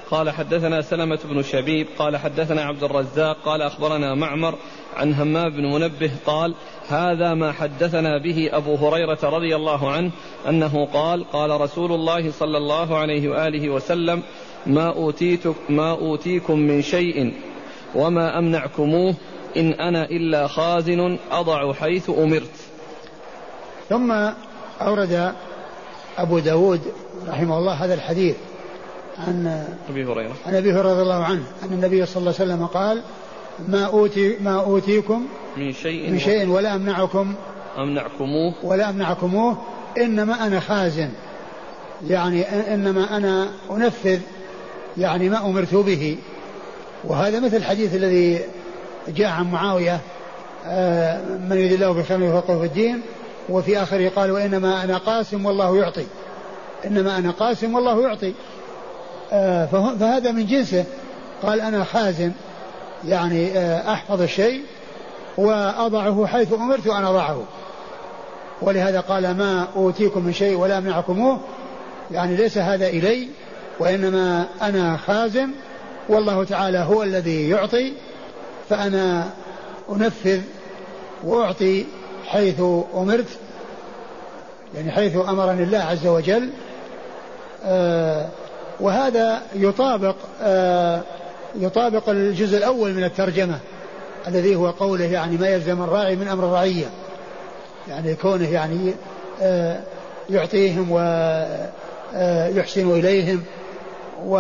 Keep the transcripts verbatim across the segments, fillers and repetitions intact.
قال حدثنا سلمة بن شبيب قال حدثنا عبد الرزاق قال أخبرنا معمر عن همام بن منبه قال هذا ما حدثنا به أبو هريرة رضي الله عنه أنه قال قال رسول الله صلى الله عليه وآله وسلم ما أوتيتك ما أوتيكم من شيء وما أمنعكموه إن أنا إلا خازن أضع حيث أمرت. ثم أورد أبو داود رحمه الله هذا الحديث عن أبي هريرة عن أبي هريرة رضي الله عنه أن النبي صلى الله عليه وسلم قال ما أوتي ما أوتيكم من شيء, من شيء ولا أمنعكم أمنعكموه ولا أمنعكموه إنما أنا خازن، يعني إنما أنا أنفذ يعني ما أمرت به. وهذا مثل الحديث الذي جاء عن معاوية من يريد الله بالخير يفقهه في الدين، وفي آخره قال وإنما أنا قاسم والله يعطي، إنما أنا قاسم والله يعطي. فهذا من جنسه. قال أنا خازن يعني أحفظ الشيء وأضعه حيث أمرت أن أضعه، ولهذا قال ما أوتيكم من شيء ولا أمنعكموه، يعني ليس هذا إلي وإنما أنا خازن والله تعالى هو الذي يعطي، فأنا أنفذ وأعطي حيث أمرت، يعني حيث أمرني الله عز وجل. آه وهذا يطابق آه يطابق الجزء الأول من الترجمة الذي هو قوله يعني ما يلزم الراعي من أمر الرعية، يعني كونه يعني آه يعطيهم ويحسن إليهم. و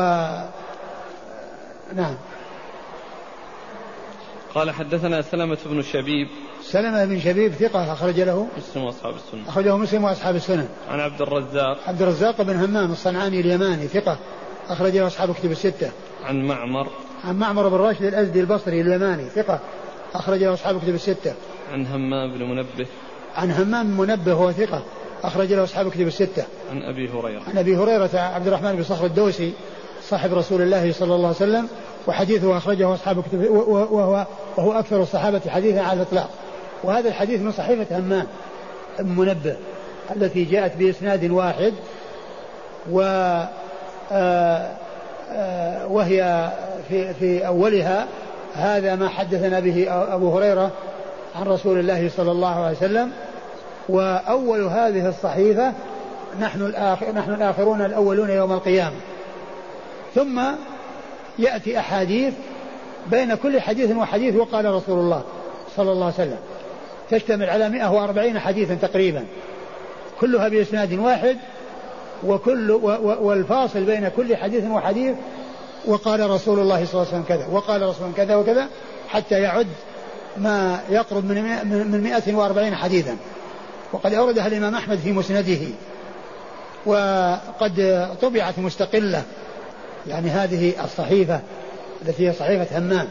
نعم. قال حدثنا سلمة بن شبيب. سلمة بن شبيب ثقة أخرج له مسلم وأصحاب السنة. أخرجه مسلم وأصحاب السنة. عن عبد الرزاق. عبد الرزاق بن همام الصنعاني اليماني ثقة أخرج له أصحاب كتب الستة. عن معمر. عن معمر بن راشد الأزدي البصري اليماني ثقة أخرج له أصحاب كتب الستة. عن همام بن منبه. عن همام منبه هو ثقة أخرج له أصحاب كتب الستة. عن أبي هريرة. عن أبي هريرة عبد الرحمن بن صخر الدوسي صاحب رسول الله صلى الله عليه وسلم، وحديثه أخرجه أصحاب كتب وهو, وهو أكثر الصحابة حديثا على الإطلاق. وهذا الحديث من صحيفة همام بن منبه التي جاءت بإسناد واحد، و آآ آآ وهي في, في أولها هذا ما حدثنا به أبو هريرة عن رسول الله صلى الله عليه وسلم. وأول هذه الصحيفة نحن, الآخر نحن الآخرون الأولون يوم القيامة. ثم يأتي أحاديث بين كل حديث وحديث وقال رسول الله صلى الله عليه وسلم، تشتمل على مئة وأربعين حديثا تقريبا، كلها بإسناد واحد، وكل والفاصل بين كل حديث وحديث وقال رسول الله صلى الله عليه وسلم كذا وقال رسول الله كذا وكذا، حتى يعد ما يقرب من مئة وأربعين حديثا. وقد أوردها الإمام أحمد في مسنده، وقد طبعت مستقلة يعني هذه الصحيفة التي هي صحيفة همام.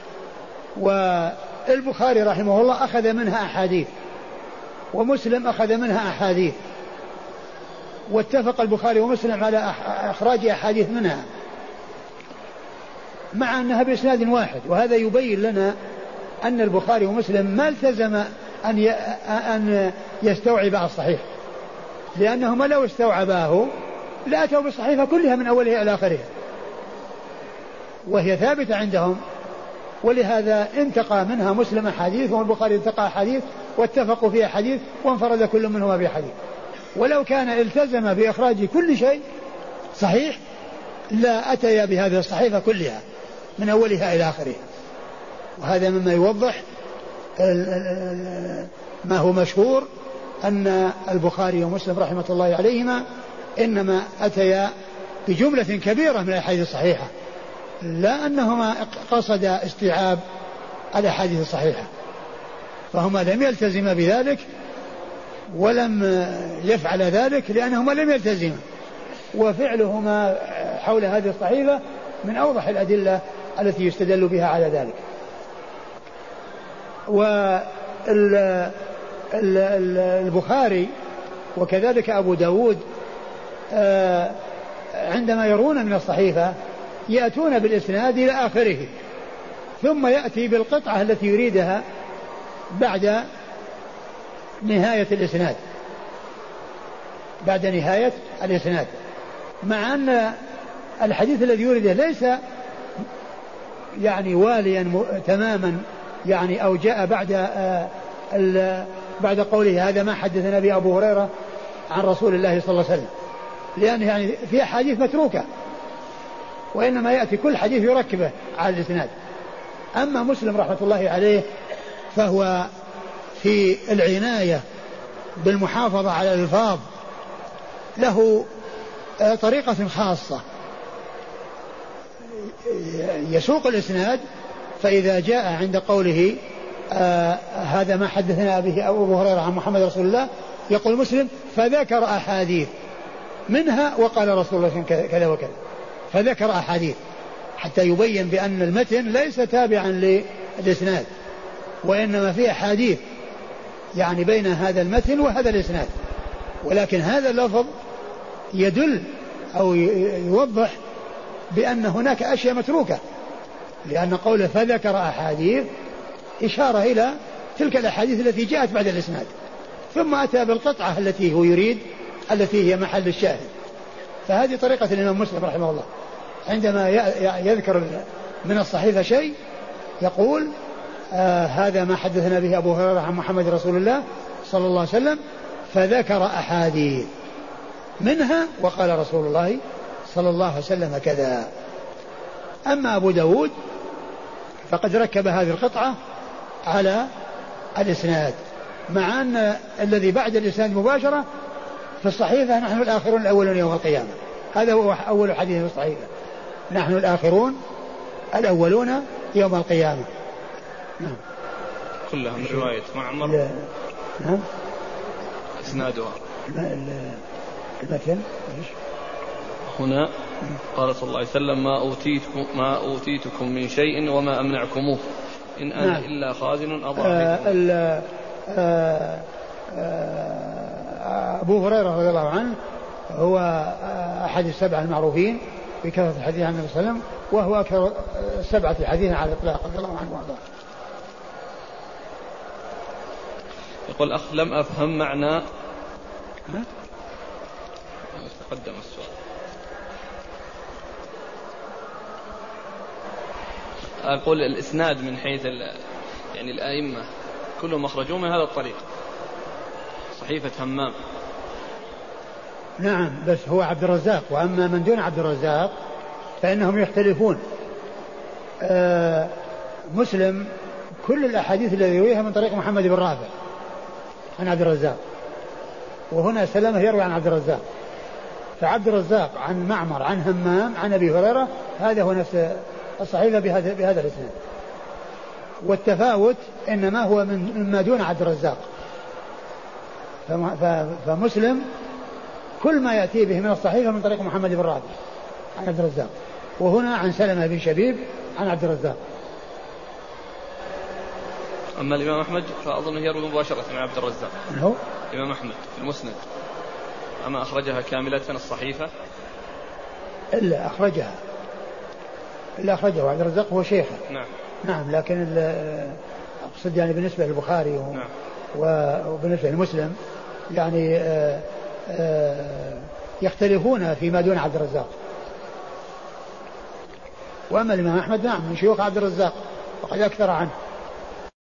والبخاري رحمه الله أخذ منها أحاديث، ومسلم أخذ منها أحاديث، واتفق البخاري ومسلم على إخراج أحاديث منها مع أنها بإسناد واحد. وهذا يبين لنا أن البخاري ومسلم ما التزم أن أن يستوعب الصحيح، لأنهما لو استوعباه لأتوا بالصحيفة كلها من أولها إلى آخرها، وهي ثابتة عندهم. ولهذا انتقى منها مسلم حديث والبخاري انتقى حديث، واتفقوا في حديث وانفرد كل منهما بحديث. ولو كان التزم بإخراج كل شيء صحيح لا أتيا بهذه الصحيفة كلها من أولها إلى آخرها. وهذا مما يوضح ما هو مشهور أن البخاري ومسلم رحمة الله عليهما إنما أتيا بجملة كبيرة من الأحاديث الصحيحة، لا أنهما قصد استيعاب الأحاديث الصحيحة، فهما لم يلتزم بذلك ولم يفعل ذلك لأنهما لم يلتزم. وفعلهما حول هذه الصحيفة من أوضح الأدلة التي يستدل بها على ذلك. والبخاري وكذلك أبو داود عندما يرون من الصحيفة يأتون بالإسناد إلى آخره، ثم يأتي بالقطعة التي يريدها بعد نهاية الإسناد بعد نهاية الإسناد مع أن الحديث الذي يورده ليس يعني واليا تماما يعني أو جاء بعد آه بعد قوله هذا ما حدثنا به أبو هريرة عن رسول الله صلى الله عليه وسلم، لأن يعني في أحاديث متروكة، وإنما يأتي كل حديث يركبه على الإسناد. أما مسلم رحمة الله عليه فهو في العناية بالمحافظة على الألفاظ له طريقة خاصة، يسوق الإسناد، فإذا جاء عند قوله آه هذا ما حدثنا به أبو هريرة عن محمد رسول الله، يقول مسلم فذكر أحاديث منها وقال رسول الله كذا وكذا، فذكر أحاديث حتى يبين بأن المتن ليس تابعا للإسناد، وإنما في أحاديث يعني بين هذا المتن وهذا الإسناد، ولكن هذا اللفظ يدل أو يوضح بأن هناك أشياء متروكة، لأن قوله فذكر أحاديث إشارة إلى تلك الأحاديث التي جاءت بعد الإسناد، ثم أتى بالقطعة التي هو يريد التي هي محل الشاهد. فهذه طريقة الإمام مسلم رحمه الله، عندما يذكر من الصحيفة شيء يقول آه هذا ما حدثنا به أبو هريرة عن محمد رسول الله صلى الله عليه وسلم، فذكر أحاديث منها وقال رسول الله صلى الله عليه وسلم كذا. أما أبو داود فقد ركب هذه القطعة على الإسناد، مع أن الذي بعد الإسناد مباشرة في الصحيفة نحن الآخرون الأولون يوم القيامة، هذا هو أول حديث في الصحيفة، نحن الآخرون الأولون يوم القيامة. نعم. كلها من رواية معمر. نعم. إسنادها المتن هنا قال صلى الله عليه وسلم ما أوتيتكم, ما أوتيتكم من شيء وما أمنعكموه إن أنا نعم. إلا خازن أضاعفكم. أبو هريرة رضي الله عنه هو أحد السبعة المعروفين بكثرة الحديث عن النبي صلى الله عليه وسلم، وهو أكثر السبعة حديثا على الإطلاق رضي الله عنه وارضاه. يقول أخ لم أفهم معنى تقدم السؤال. أقول الإسناد من حيث يعني الأئمة كلهم مخرجون من هذا الطريق، صحيفة همام. نعم، بس هو عبد الرزاق، وأما من دون عبد الرزاق فإنهم يختلفون. آه مسلم كل الأحاديث التي يرويها من طريق محمد بن رافع عن عبد الرزاق، وهنا سلمة يروي عن عبد الرزاق، فعبد الرزاق عن معمر عن همام عن أبي هريرة، هذا هو نفس الصحيفة بهذا, بهذا الاسناد، والتفاوت إنما هو من مما دون عبد الرزاق. فمسلم كل ما يأتي به من الصحيفة من طريق محمد بن رافع عن عبد الرزاق، وهنا عن سلمة بن شبيب عن عبد الرزاق. أما الإمام أحمد فأظنه يروي مباشرة عن عبد الرزاق. هو الإمام أحمد في المسند أما أخرجها كاملة الصحيفة إلا أخرجها إلا أخرجه عبد الرزاق هو شيخه. نعم نعم، لكن أقصد يعني بالنسبة للبخاري و... نعم. وبالنسبة لمسلم يعني آآ آآ يختلفون فيما دون عبد الرزاق. وأما الإمام أحمد نعم من شيوخ عبد الرزاق وقد أكثر عنه.